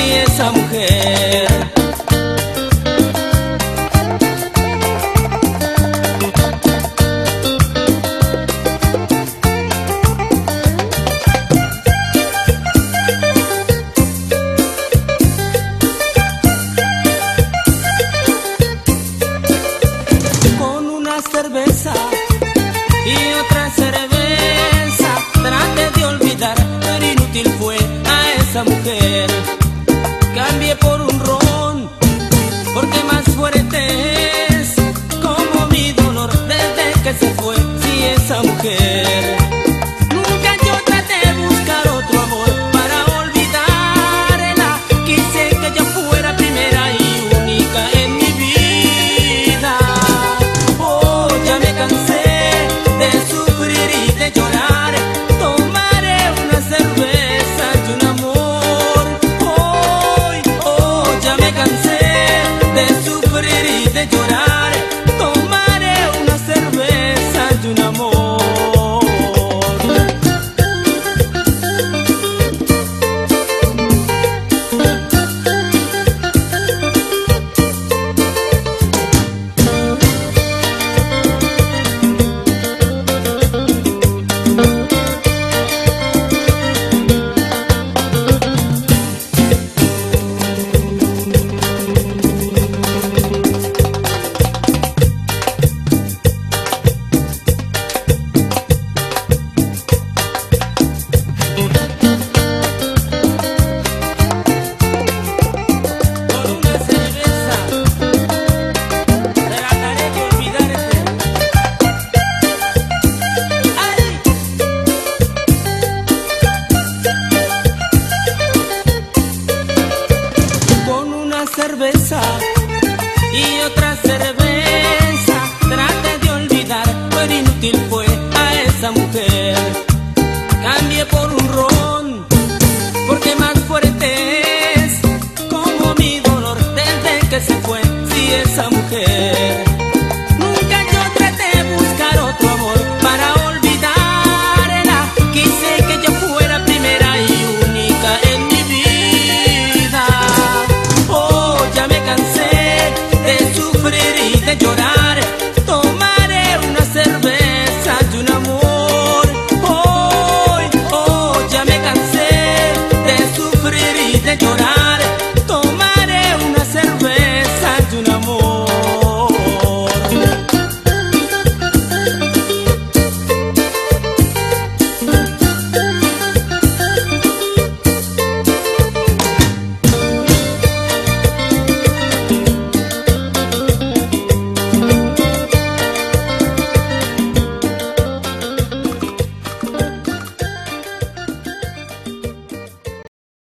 si esa mujer. Cerveza y otra cerveza, trate de olvidar, pero inútil fue a esa mujer. Cambié por un ron, porque más fuerte es como mi dolor desde que se fue, si esa mujer. Nunca yo traté de buscar otro amor para olvidarla, quise que ella fuera primera y única en mi vida. Ya me cansé de sufrir y de llorar, tomaré una cerveza y un amor. Ya me cansé de sufrir y de llorar, tomaré una cerveza y un amor. Cerveza y otra cerveza, trate de olvidar, pero inútil fue a esa mujer. Cambié por un ron, porque más fuerte es como mi dolor desde que se fue, si esa mujer.